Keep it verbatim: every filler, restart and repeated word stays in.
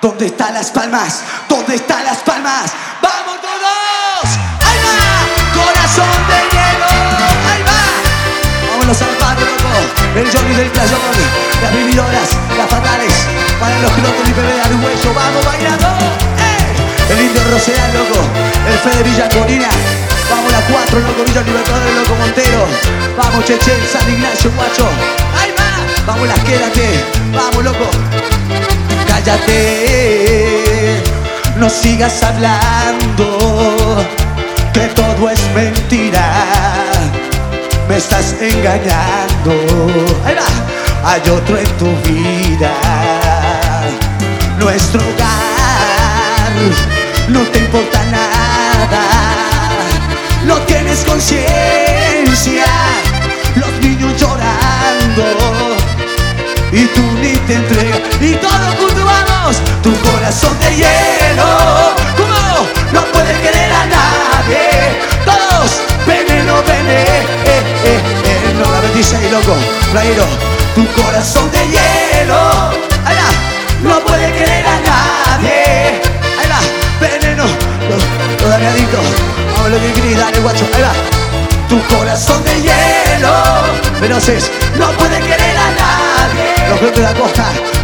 ¿Dónde están las palmas? ¿Dónde están las palmas? ¡Vamos todos! ¡Ahí va! ¡Corazón de hielo! ¡Ahí va! Vamos los zapatos, loco. El Johnny del playón. Las vividoras, las fatales. Para los pilotos y P B de Argüello. ¡Vamos bailando! ¡Eh! El indio Rosedal, loco. El Fede Villa Corina. Vamos las cuatro, loco. Villa Libertadores, loco Montero. Vamos Cheche, San Ignacio, guacho. ¡Ahí va! Vamos las quédate. Vamos, loco. Cállate, no sigas hablando, que todo es mentira, me estás engañando. Ahí va. Hay otro en tu vida, nuestro hogar, no te importa nada, no tienes conciencia, los niños llorando y tú ni te entregas. Y todos juntos vamos. Tu corazón de hielo, ¿cómo? No puede querer a nadie. Todos, veneno, veneno, eh, eh, eh. No, la veintiséis, loco, playero. Tu corazón de hielo, ahí va. No puede querer a nadie. Ahí va, veneno. Los, los dañaditos. Vamos, lo que querés, dale, guacho, ahí va. Tu corazón de hielo, veloces, no puede querer a nadie. Los de la costa,